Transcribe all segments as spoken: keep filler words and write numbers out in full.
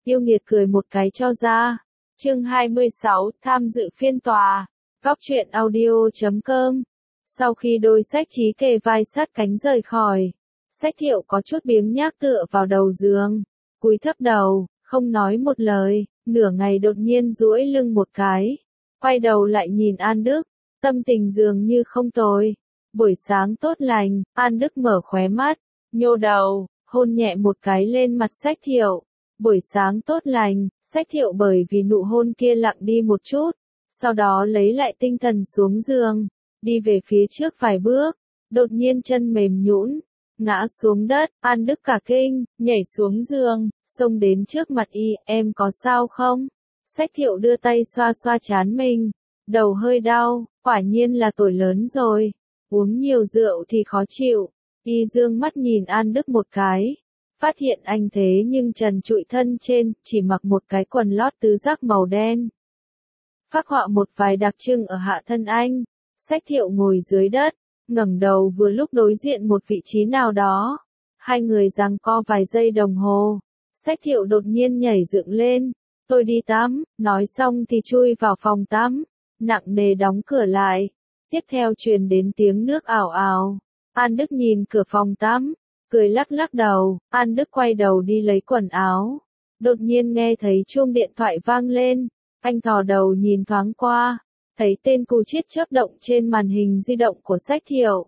Yêu nghiệt cười một cái cho ra. Chương hai mươi sáu, tham dự phiên tòa. Góc truyện audio chấm com. Sau khi đôi sách trí kề vai sát cánh rời khỏi, Sách Thiệu có chút biếng nhác tựa vào đầu giường, cúi thấp đầu, không nói một lời, nửa ngày đột nhiên duỗi lưng một cái, quay đầu lại nhìn An Đức, tâm tình dường như không tồi. Buổi sáng tốt lành, An Đức mở khóe mắt, nhô đầu, hôn nhẹ một cái lên mặt Sách Thiệu. Buổi sáng tốt lành, Sách Thiệu bởi vì nụ hôn kia lặng đi một chút, sau đó lấy lại tinh thần xuống giường, đi về phía trước vài bước, đột nhiên chân mềm nhũn, ngã xuống đất. An Đức cả kinh, nhảy xuống giường, xông đến trước mặt y, em có sao không? Sách Thiệu đưa tay xoa xoa trán mình, đầu hơi đau, quả nhiên là tuổi lớn rồi, uống nhiều rượu thì khó chịu. Y dương mắt nhìn An Đức một cái, phát hiện anh thế nhưng trần trụi thân trên, chỉ mặc một cái quần lót tứ giác màu đen. Phác họa một vài đặc trưng ở hạ thân anh. Sách Thiệu ngồi dưới đất, ngẩng đầu vừa lúc đối diện một vị trí nào đó. Hai người giằng co vài giây đồng hồ. Sách Thiệu đột nhiên nhảy dựng lên. Tôi đi tắm, nói xong thì chui vào phòng tắm, nặng nề đóng cửa lại. Tiếp theo truyền đến tiếng nước ào ào. An Đức nhìn cửa phòng tắm, cười lắc lắc đầu. An Đức quay đầu đi lấy quần áo. Đột nhiên nghe thấy chuông điện thoại vang lên. Anh thò đầu nhìn thoáng qua, thấy tên Cù Chiết chớp động trên màn hình di động của Sách Thiệu.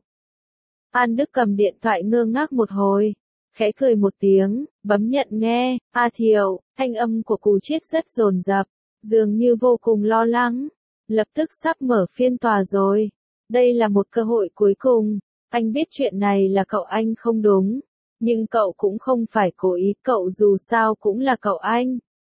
An Đức cầm điện thoại ngơ ngác một hồi, khẽ cười một tiếng, bấm nhận nghe. A Thiệu, thanh âm của Cù Chiết rất dồn dập, dường như vô cùng lo lắng. Lập tức sắp mở phiên tòa rồi. Đây là một cơ hội cuối cùng. Anh biết chuyện này là cậu anh không đúng, nhưng cậu cũng không phải cố ý, cậu dù sao cũng là cậu anh.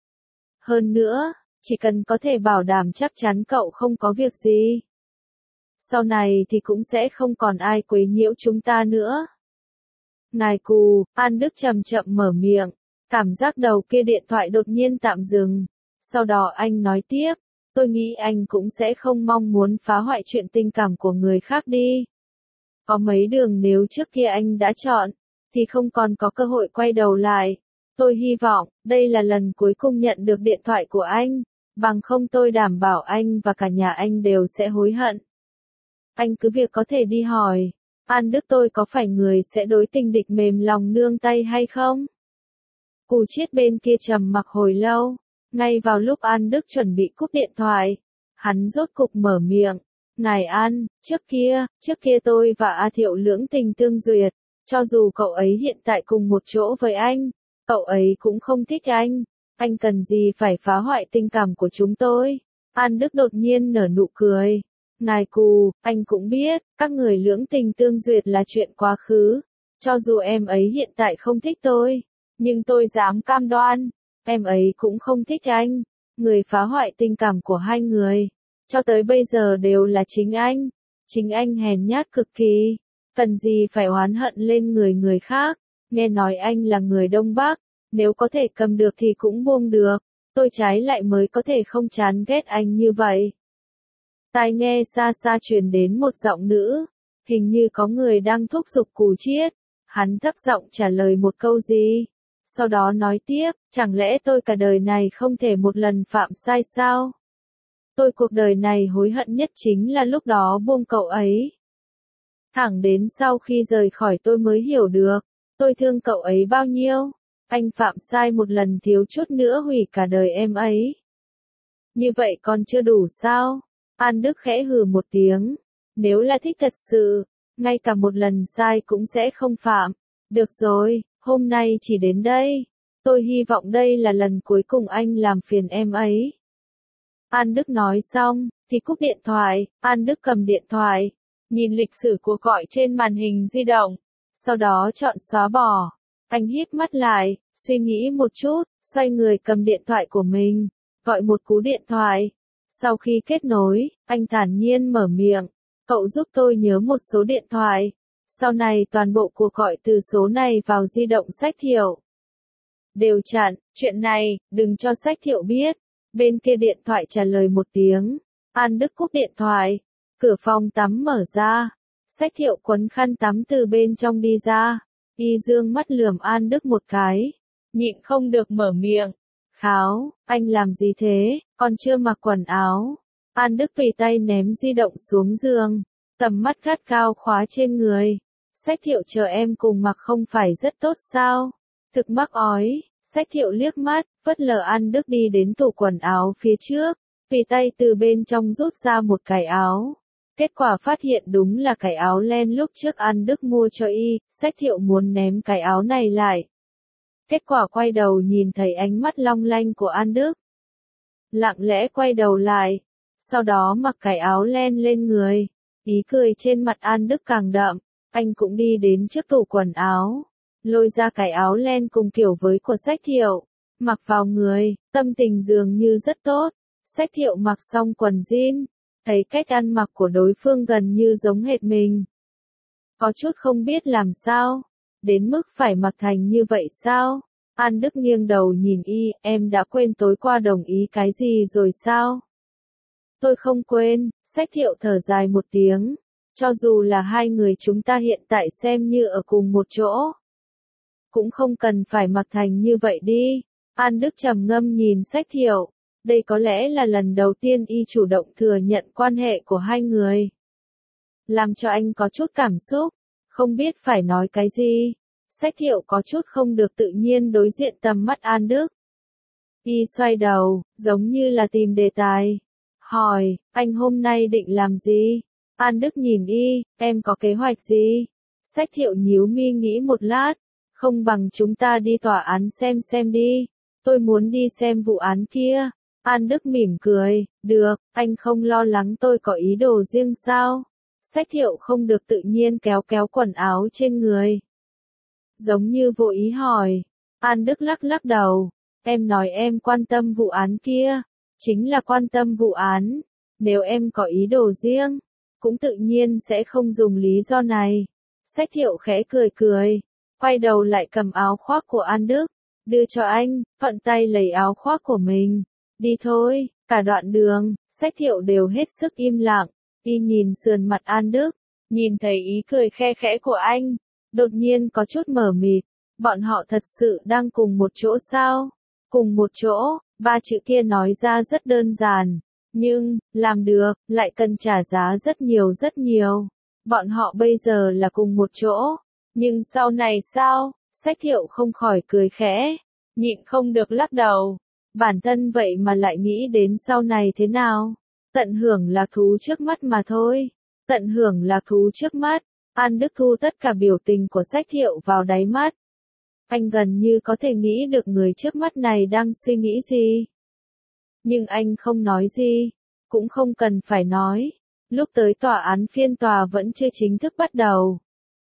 Hơn nữa, chỉ cần có thể bảo đảm chắc chắn cậu không có việc gì, sau này thì cũng sẽ không còn ai quấy nhiễu chúng ta nữa. Ngài Cù, An Đức chậm chậm mở miệng, cảm giác đầu kia điện thoại đột nhiên tạm dừng. Sau đó anh nói tiếp, tôi nghĩ anh cũng sẽ không mong muốn phá hoại chuyện tình cảm của người khác đi. Có mấy đường nếu trước kia anh đã chọn, thì không còn có cơ hội quay đầu lại. Tôi hy vọng, đây là lần cuối cùng nhận được điện thoại của anh, bằng không tôi đảm bảo anh và cả nhà anh đều sẽ hối hận. Anh cứ việc có thể đi hỏi, An Đức tôi có phải người sẽ đối tình địch mềm lòng nương tay hay không? Cù Chiết bên kia trầm mặc hồi lâu, ngay vào lúc An Đức chuẩn bị cúp điện thoại, hắn rốt cục mở miệng. Ngài An, trước kia, trước kia tôi và A Thiệu lưỡng tình tương duyệt, cho dù cậu ấy hiện tại cùng một chỗ với anh, cậu ấy cũng không thích anh, anh cần gì phải phá hoại tình cảm của chúng tôi? An Đức đột nhiên nở nụ cười. Ngài Cù, anh cũng biết, các người lưỡng tình tương duyệt là chuyện quá khứ, cho dù em ấy hiện tại không thích tôi, nhưng tôi dám cam đoan, em ấy cũng không thích anh. Người phá hoại tình cảm của hai người, cho tới bây giờ đều là chính anh. Chính anh hèn nhát cực kỳ, cần gì phải oán hận lên người người khác. Nghe nói anh là người Đông Bắc, nếu có thể cầm được thì cũng buông được, tôi trái lại mới có thể không chán ghét anh như vậy. Tai nghe xa xa truyền đến một giọng nữ, hình như có người đang thúc giục Cù Chiết. Hắn thấp giọng trả lời một câu gì, sau đó nói tiếp, chẳng lẽ tôi cả đời này không thể một lần phạm sai sao? Tôi cuộc đời này hối hận nhất chính là lúc đó buông cậu ấy. Thẳng đến sau khi rời khỏi tôi mới hiểu được, tôi thương cậu ấy bao nhiêu. Anh phạm sai một lần thiếu chút nữa hủy cả đời em ấy. Như vậy còn chưa đủ sao? An Đức khẽ hừ một tiếng. Nếu là thích thật sự, ngay cả một lần sai cũng sẽ không phạm. Được rồi, hôm nay chỉ đến đây. Tôi hy vọng đây là lần cuối cùng anh làm phiền em ấy. An Đức nói xong, thì cúp điện thoại. An Đức cầm điện thoại, nhìn lịch sử cuộc gọi trên màn hình di động, sau đó chọn xóa bỏ. Anh híp mắt lại, suy nghĩ một chút, xoay người cầm điện thoại của mình, gọi một cú điện thoại. Sau khi kết nối, anh thản nhiên mở miệng, cậu giúp tôi nhớ một số điện thoại. Sau này toàn bộ cuộc gọi từ số này vào di động Sách Thiệu đều chặn, chuyện này, đừng cho Sách Thiệu biết. Bên kia điện thoại trả lời một tiếng, An Đức cúp điện thoại, cửa phòng tắm mở ra, Sách Thiệu quấn khăn tắm từ bên trong đi ra, y dương mắt lườm An Đức một cái, nhịn không được mở miệng, Kháo, anh làm gì thế, còn chưa mặc quần áo. An Đức tùy tay ném di động xuống giường, tầm mắt gắt cao khóa trên người. Sách Thiệu chờ em cùng mặc không phải rất tốt sao? Thực mắc ói, Sách Thiệu liếc mắt, phớt lờ An Đức đi đến tủ quần áo phía trước, tùy tay từ bên trong rút ra một cái áo. Kết quả phát hiện đúng là cái áo len lúc trước An Đức mua cho y, Sách Thiệu muốn ném cái áo này lại. Kết quả quay đầu nhìn thấy ánh mắt long lanh của An Đức. Lặng lẽ quay đầu lại, sau đó mặc cái áo len lên người, ý cười trên mặt An Đức càng đậm, anh cũng đi đến trước tủ quần áo, lôi ra cái áo len cùng kiểu với của Sách Thiệu, mặc vào người, tâm tình dường như rất tốt. Sách Thiệu mặc xong quần jean, thấy cách ăn mặc của đối phương gần như giống hệt mình. Có chút không biết làm sao, đến mức phải mặc thành như vậy sao? An Đức nghiêng đầu nhìn y, em đã quên tối qua đồng ý cái gì rồi sao? Tôi không quên, Sách Thiệu thở dài một tiếng, cho dù là hai người chúng ta hiện tại xem như ở cùng một chỗ. Cũng không cần phải mặc thành như vậy đi. An Đức trầm ngâm nhìn Sách Thiệu, đây có lẽ là lần đầu tiên y chủ động thừa nhận quan hệ của hai người. Làm cho anh có chút cảm xúc, không biết phải nói cái gì. Sách Thiệu có chút không được tự nhiên đối diện tầm mắt An Đức. Y xoay đầu, giống như là tìm đề tài. Hỏi, anh hôm nay định làm gì? An Đức nhìn y, em có kế hoạch gì? Sách Thiệu nhíu mi nghĩ một lát, không bằng chúng ta đi tòa án xem xem đi. Tôi muốn đi xem vụ án kia. An Đức mỉm cười, được, anh không lo lắng tôi có ý đồ riêng sao? Sách Thiệu không được tự nhiên kéo kéo quần áo trên người. Giống như vô ý hỏi. An Đức lắc lắc đầu, em nói em quan tâm vụ án kia, chính là quan tâm vụ án, nếu em có ý đồ riêng, cũng tự nhiên sẽ không dùng lý do này. Sách Thiệu khẽ cười cười, quay đầu lại cầm áo khoác của An Đức, đưa cho anh, thuận tay lấy áo khoác của mình. Đi thôi, cả đoạn đường, Sách Thiệu đều hết sức im lặng, y nhìn sườn mặt An Đức, nhìn thấy ý cười khe khẽ của anh, đột nhiên có chút mờ mịt, bọn họ thật sự đang cùng một chỗ sao? Cùng một chỗ, ba chữ kia nói ra rất đơn giản, nhưng, làm được, lại cần trả giá rất nhiều rất nhiều. Bọn họ bây giờ là cùng một chỗ, nhưng sau này sao? Sách Thiệu không khỏi cười khẽ, nhịn không được lắc đầu. Bản thân vậy mà lại nghĩ đến sau này thế nào? Tận hưởng lạc thú trước mắt mà thôi. Tận hưởng lạc thú trước mắt. An Đức thu tất cả biểu tình của Sách Thiệu vào đáy mắt. Anh gần như có thể nghĩ được người trước mắt này đang suy nghĩ gì. Nhưng anh không nói gì, cũng không cần phải nói. Lúc tới tòa án phiên tòa vẫn chưa chính thức bắt đầu.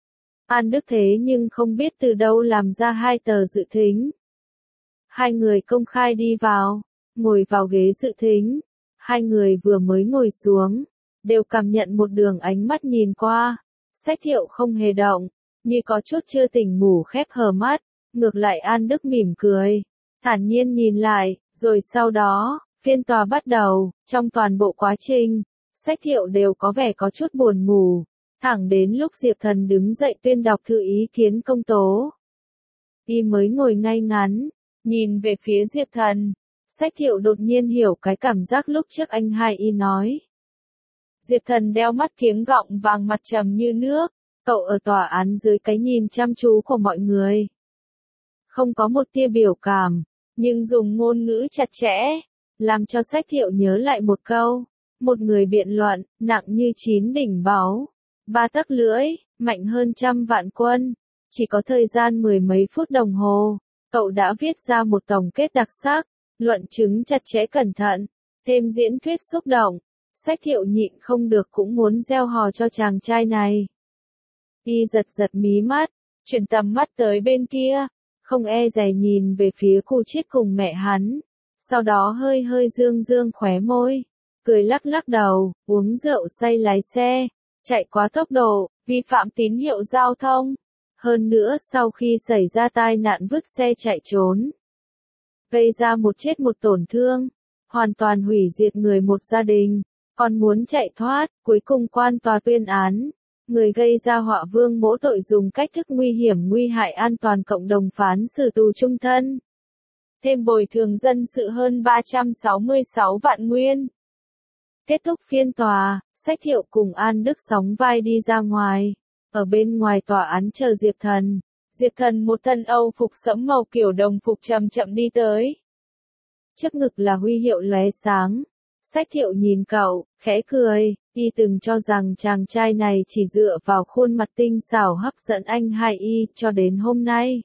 An Đức thế nhưng không biết từ đâu làm ra hai tờ dự thính. Hai người công khai đi vào, ngồi vào ghế dự thính. Hai người vừa mới ngồi xuống, đều cảm nhận một đường ánh mắt nhìn qua. Sách Thiệu không hề động, như có chút chưa tỉnh ngủ khép hờ mắt. Ngược lại An Đức mỉm cười, thản nhiên nhìn lại, rồi sau đó, phiên tòa bắt đầu. Trong toàn bộ quá trình, Sách Thiệu đều có vẻ có chút buồn ngủ, thẳng đến lúc Diệp Thần đứng dậy tuyên đọc thư ý kiến công tố. Y mới ngồi ngay ngắn, nhìn về phía Diệp Thần. Sách Thiệu đột nhiên hiểu cái cảm giác lúc trước anh hai y nói. Diệp Thần đeo mắt kiếng gọng vàng, mặt trầm như nước, cậu ở tòa án dưới cái nhìn chăm chú của mọi người. Không có một tia biểu cảm, nhưng dùng ngôn ngữ chặt chẽ, làm cho Sách Thiệu nhớ lại một câu. Một người biện luận, nặng như chín đỉnh báu, ba tấc lưỡi, mạnh hơn trăm vạn quân. Chỉ có thời gian mười mấy phút đồng hồ, cậu đã viết ra một tổng kết đặc sắc, luận chứng chặt chẽ cẩn thận, thêm diễn thuyết xúc động. Sách Thiệu nhịn không được cũng muốn gieo hò cho chàng trai này. Y giật giật mí mắt, chuyển tầm mắt tới bên kia, không e dè nhìn về phía Cu Chiết cùng mẹ hắn, sau đó hơi hơi dương dương khóe môi, cười lắc lắc đầu, uống rượu say lái xe, chạy quá tốc độ, vi phạm tín hiệu giao thông. Hơn nữa sau khi xảy ra tai nạn vứt xe chạy trốn, gây ra một chết một tổn thương, hoàn toàn hủy diệt người một gia đình, còn muốn chạy thoát, cuối cùng quan tòa tuyên án. Người gây ra họa vương mỗ tội dùng cách thức nguy hiểm nguy hại an toàn cộng đồng phán xử tù chung thân. thêm bồi thường dân sự hơn ba trăm sáu mươi sáu vạn nguyên. Kết thúc phiên tòa, Sách Thiệu cùng An Đức sóng vai đi ra ngoài. Ở bên ngoài tòa án chờ Diệp Thần. Diệp Thần một thân Âu phục sẫm màu kiểu đồng phục chậm chậm đi tới. Trước ngực là huy hiệu lóe sáng. Sách Thiệu nhìn cậu, khẽ cười, y từng cho rằng chàng trai này chỉ dựa vào khuôn mặt tinh xảo hấp dẫn anh hai y cho đến hôm nay.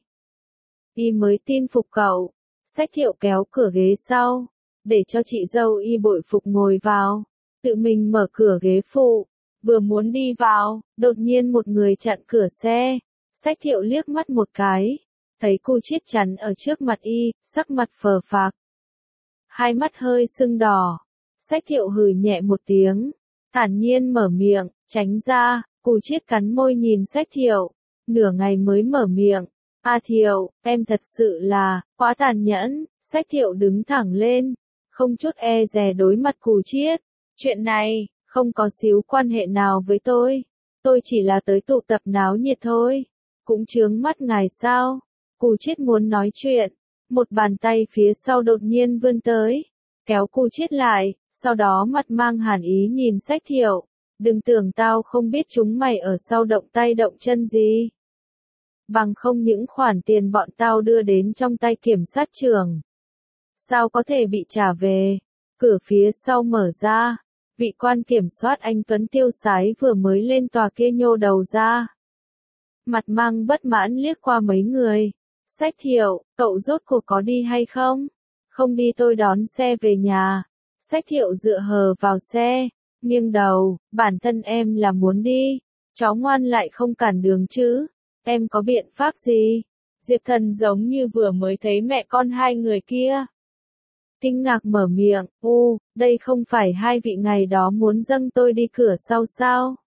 Y mới tin phục cậu. Sách Thiệu kéo cửa ghế sau, để cho chị dâu y bội phục ngồi vào, tự mình mở cửa ghế phụ, vừa muốn đi vào, đột nhiên một người chặn cửa xe. Sách Thiệu liếc mắt một cái, thấy cô Chiết chắn ở trước mặt y, sắc mặt phờ phạc. Hai mắt hơi sưng đỏ. Sách Thiệu hừ nhẹ một tiếng, thản nhiên mở miệng, tránh ra. Cô Chiết cắn môi nhìn Sách Thiệu, nửa ngày mới mở miệng. A Thiệu, em thật sự là, quá tàn nhẫn. Sách Thiệu đứng thẳng lên, không chút e dè đối mặt cô Chiết. Chuyện này, không có xíu quan hệ nào với tôi. Tôi chỉ là tới tụ tập náo nhiệt thôi. Cũng chướng mắt ngài sao? Cô Chiết muốn nói chuyện. Một bàn tay phía sau đột nhiên vươn tới, kéo cô Chiết lại, sau đó mặt mang hàn ý nhìn Sách Thiệu. Đừng tưởng tao không biết chúng mày ở sau động tay động chân gì. Bằng không những khoản tiền bọn tao đưa đến trong tay kiểm sát trưởng. Sao có thể bị trả về? Cửa phía sau mở ra. Vị quan kiểm soát anh Tuấn tiêu sái vừa mới lên tòa kia nhô đầu ra. Mặt mang bất mãn liếc qua mấy người. Sách Thiệu, cậu rốt cuộc có đi hay không? Không đi tôi đón xe về nhà. Sách Thiệu dựa hờ vào xe, nghiêng đầu, bản thân em là muốn đi. Cháu ngoan lại không cản đường chứ. Em có biện pháp gì? Diệp Thần giống như vừa mới thấy mẹ con hai người kia. Kinh ngạc mở miệng, u, đây không phải hai vị ngày đó muốn dâng tôi đi cửa sau sao?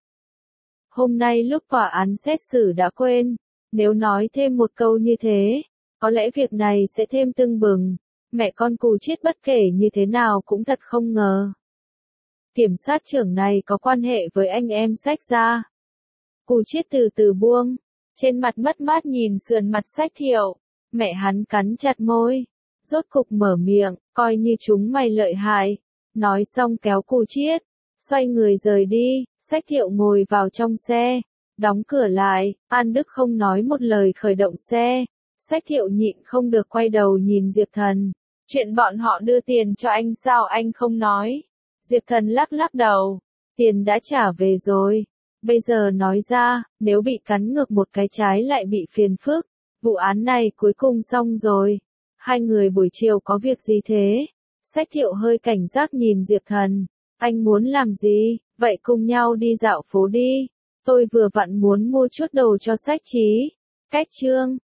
Hôm nay lúc tòa án xét xử đã quên. Nếu nói thêm một câu như thế, có lẽ việc này sẽ thêm tưng bừng. Mẹ con cô Chiết bất kể như thế nào cũng thật không ngờ. Kiểm sát trưởng này có quan hệ với anh em Sách gia. Cô Chiết từ từ buông, trên mặt mất mát nhìn sườn mặt Sách Thiệu. Mẹ hắn cắn chặt môi, rốt cục mở miệng, coi như chúng mày lợi hại. Nói xong kéo cô Chiết, xoay người rời đi. Sách Thiệu ngồi vào trong xe, đóng cửa lại. An Đức không nói một lời khởi động xe. Sách Thiệu nhịn không được quay đầu nhìn Diệp Thần. Chuyện bọn họ đưa tiền cho anh sao anh không nói? Diệp Thần lắc lắc đầu. Tiền đã trả về rồi. Bây giờ nói ra, nếu bị cắn ngược một cái trái lại bị phiền phức. Vụ án này cuối cùng xong rồi. Hai người buổi chiều có việc gì thế? Sách Thiệu hơi cảnh giác nhìn Diệp Thần. Anh muốn làm gì? Vậy cùng nhau đi dạo phố đi. Tôi vừa vặn muốn mua chút đồ cho Sách Trí. Cách chương